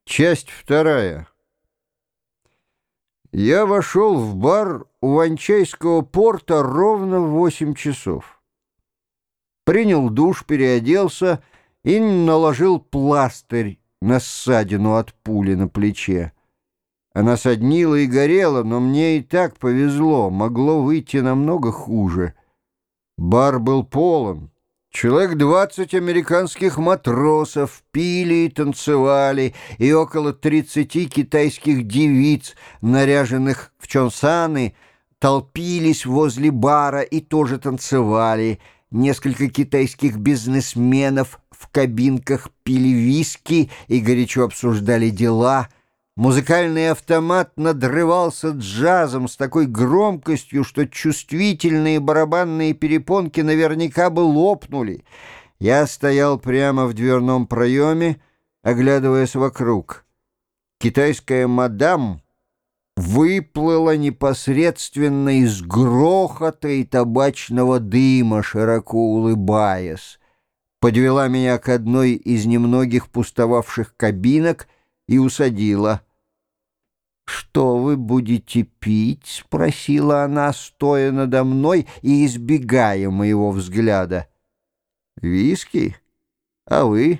Часть вторая. Я вошел в бар у Ванчайского порта ровно в 8 часов. Принял душ, переоделся и наложил пластырь на ссадину от пули на плече. Она соднила и горела, но мне и так повезло, могло выйти намного хуже. Бар был полон. Человек 20 американских матросов пили и танцевали, и около 30 китайских девиц, наряженных в чонсаны, толпились возле бара и тоже танцевали. Несколько китайских бизнесменов в кабинках пили виски и горячо обсуждали дела. Музыкальный автомат надрывался джазом с такой громкостью, что чувствительные барабанные перепонки наверняка бы лопнули. Я стоял прямо в дверном проеме, оглядываясь вокруг. Китайская мадам выплыла непосредственно из грохота и табачного дыма, широко улыбаясь. Подвела меня к одной из немногих пустовавших кабинок и усадила. «Что вы будете пить?» — спросила она, стоя надо мной и избегая моего взгляда. «Виски? А вы?»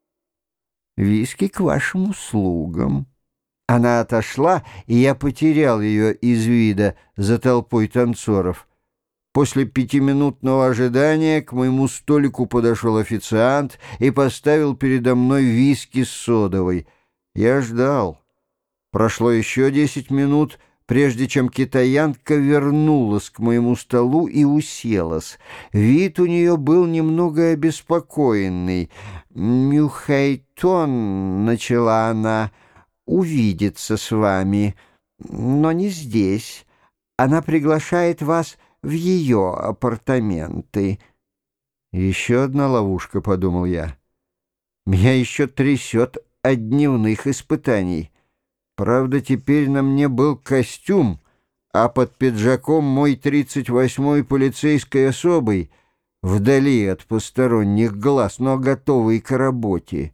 «Виски к вашим услугам». Она отошла, и я потерял ее из вида за толпой танцоров. После 5-минутного ожидания к моему столику подошел официант и поставил передо мной виски с содовой. Я ждал. Прошло еще 10 минут, прежде чем китаянка вернулась к моему столу и уселась. Вид у нее был немного обеспокоенный. «Мюхейтон», — начала она, — «увидится с вами, но не здесь. Она приглашает вас в ее апартаменты». «Еще одна ловушка», — подумал я. «Меня еще трясет от дневных испытаний». Правда, теперь на мне был костюм, а под пиджаком мой 38-й полицейской особый, вдали от посторонних глаз, но готовый к работе.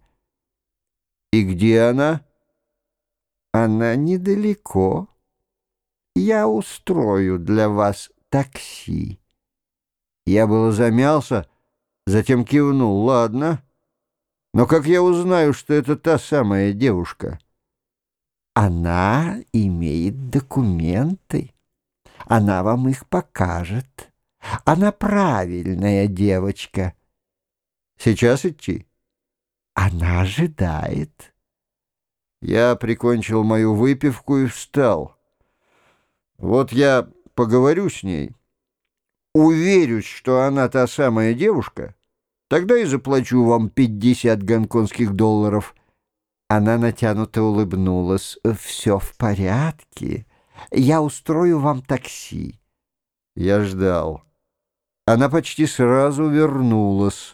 И где она? Она недалеко. Я устрою для вас такси. Я было замялся, затем кивнул. Ладно. Но как я узнаю, что это та самая девушка? Она имеет документы. Она вам их покажет. Она правильная девочка. Сейчас идти? Она ожидает. Я прикончил мою выпивку и встал. Вот я поговорю с ней, уверюсь, что она та самая девушка, тогда и заплачу вам 50 гонконгских долларов. Она натянуто улыбнулась. «Все в порядке. Я устрою вам такси». Я ждал. Она почти сразу вернулась.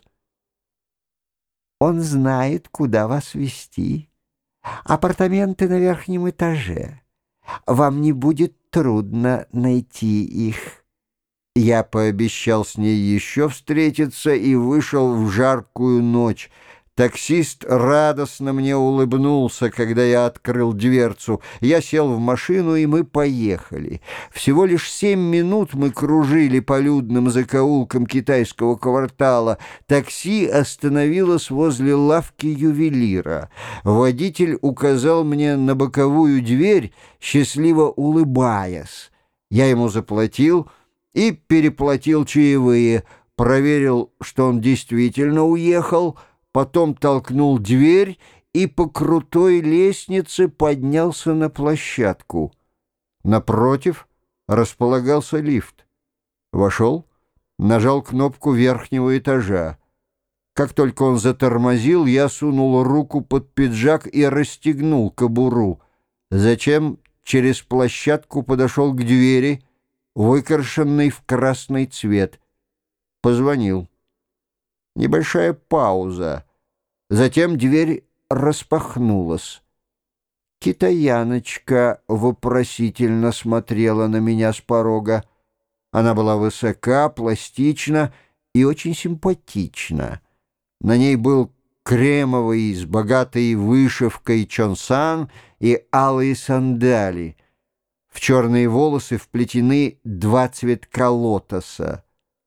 «Он знает, куда вас везти. Апартаменты на верхнем этаже. Вам не будет трудно найти их». Я пообещал с ней еще встретиться и вышел в жаркую ночь. Таксист радостно мне улыбнулся, когда я открыл дверцу. Я сел в машину, и мы поехали. Всего лишь 7 минут мы кружили по людным закоулкам китайского квартала. Такси остановилось возле лавки ювелира. Водитель указал мне на боковую дверь, счастливо улыбаясь. Я ему заплатил и переплатил чаевые, проверил, что он действительно уехал, потом толкнул дверь и по крутой лестнице поднялся на площадку. Напротив располагался лифт. Вошел, нажал кнопку верхнего этажа. Как только он затормозил, я сунул руку под пиджак и расстегнул кобуру. Затем через площадку подошел к двери, выкрашенной в красный цвет. Позвонил. Небольшая пауза. Затем дверь распахнулась. Китаяночка вопросительно смотрела на меня с порога. Она была высока, пластична и очень симпатична. На ней был кремовый с богатой вышивкой чонсан и алые сандали. В черные волосы вплетены два цветка лотоса.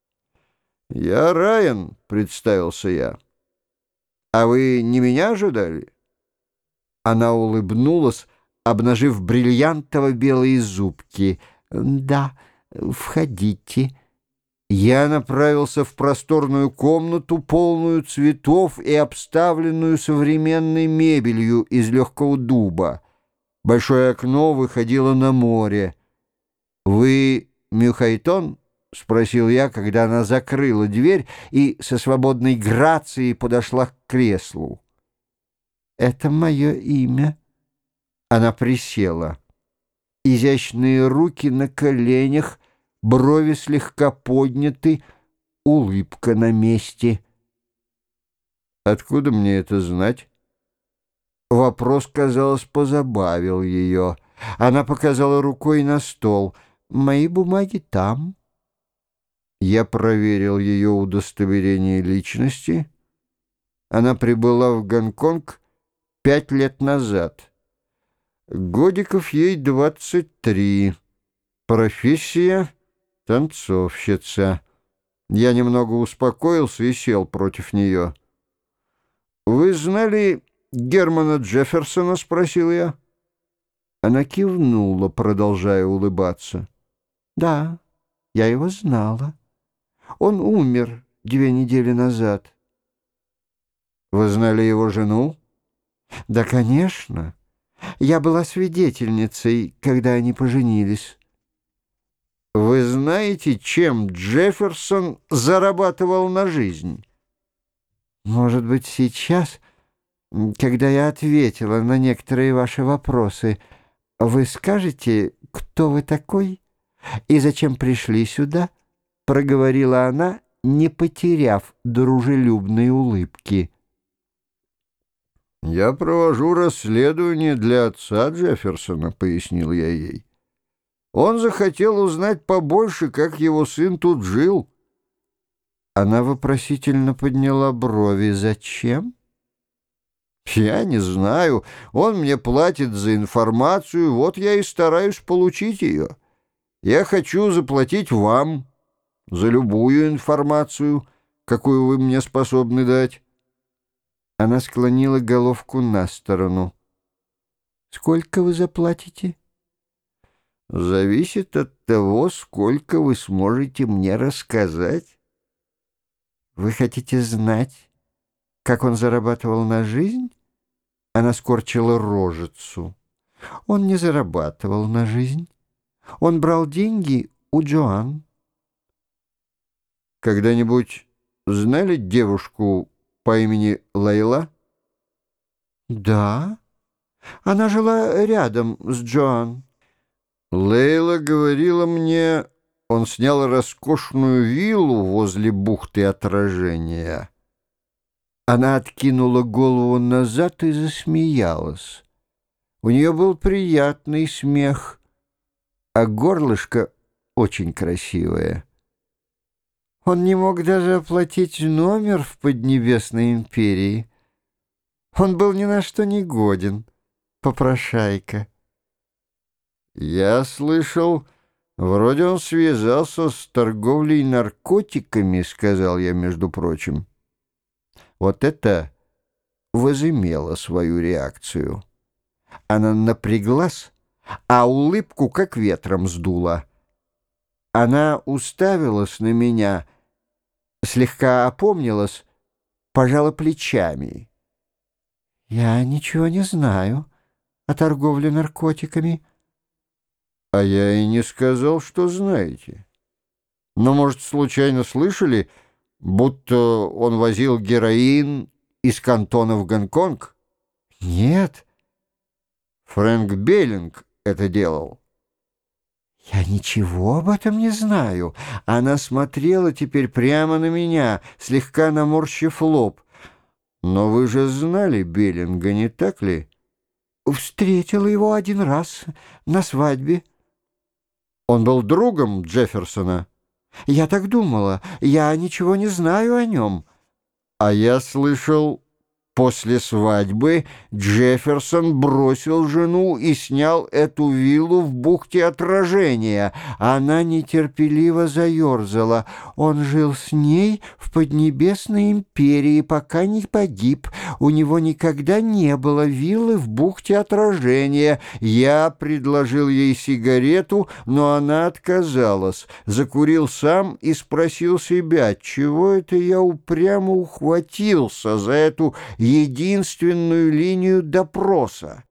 «Я Райан», — представился я. «А вы не меня ожидали?» Она улыбнулась, обнажив бриллиантово-белые зубки. «Да, входите». Я направился в просторную комнату, полную цветов и обставленную современной мебелью из легкого дуба. Большое окно выходило на море. «Вы Мюхайтон?» — спросил я, когда она закрыла дверь и со свободной грацией подошла к креслу. «Это мое имя». Она присела. Изящные руки на коленях, брови слегка подняты, улыбка на месте. «Откуда мне это знать?» Вопрос, казалось, позабавил ее. Она показала рукой на стол. «Мои бумаги там». Я проверил ее удостоверение личности. Она прибыла в Гонконг 5 лет назад. Годиков ей 23. Профессия — танцовщица. Я немного успокоился и сел против нее. «Вы знали Германа Джефферсона?» — спросил я. Она кивнула, продолжая улыбаться. «Да, я его знала. Он умер 2 недели назад». «Вы знали его жену?» «Да, конечно. Я была свидетельницей, когда они поженились». «Вы знаете, чем Джефферсон зарабатывал на жизнь?» «Может быть, сейчас, когда я ответила на некоторые ваши вопросы, вы скажете, кто вы такой и зачем пришли сюда?» — проговорила она, не потеряв дружелюбной улыбки. «Я провожу расследование для отца Джефферсона», — пояснил я ей. «Он захотел узнать побольше, как его сын тут жил». Она вопросительно подняла брови. «Зачем?» «Я не знаю. Он мне платит за информацию, вот я и стараюсь получить ее. Я хочу заплатить вам за любую информацию, какую вы мне способны дать». Она склонила головку на сторону. «Сколько вы заплатите?» «Зависит от того, сколько вы сможете мне рассказать». «Вы хотите знать, как он зарабатывал на жизнь?» Она скорчила рожицу. «Он не зарабатывал на жизнь. Он брал деньги у Джоан». «Когда-нибудь знали девушку по имени Лейла?» «Да, она жила рядом с Джоан». «Лейла говорила мне, он снял роскошную виллу возле бухты Отражения». Она откинула голову назад и засмеялась. У нее был приятный смех, а горлышко очень красивое. Он не мог даже оплатить номер в Поднебесной империи. Он был ни на что не годен, попрошайка. «Я слышал, вроде он связался с торговлей наркотиками», — сказал я, между прочим. Вот это возымело свою реакцию. Она напряглась, а улыбку как ветром сдула. Она уставилась на меня, слегка опомнилась, пожала плечами. «Я ничего не знаю о торговле наркотиками». «А я и не сказал, что знаете. Но, может, случайно слышали, будто он возил героин из Кантона в Гонконг?» «Нет». «Фрэнк Беллинг это делал». «Я ничего об этом не знаю». Она смотрела теперь прямо на меня, слегка наморщив лоб. «Но вы же знали Беллинга, не так ли?» «Встретила его 1 раз на свадьбе». «Он был другом Джефферсона?» «Я так думала. Я ничего не знаю о нем». «А я слышал, После свадьбы Джефферсон бросил жену и снял эту виллу в бухте Отражения. Она нетерпеливо заерзала. Он жил с ней в Поднебесной империи, пока не погиб. У него никогда не было виллы в бухте Отражения. Я предложил ей сигарету, но она отказалась. Закурил сам и спросил себя, чего это я упрямо ухватился за эту единственную линию допроса.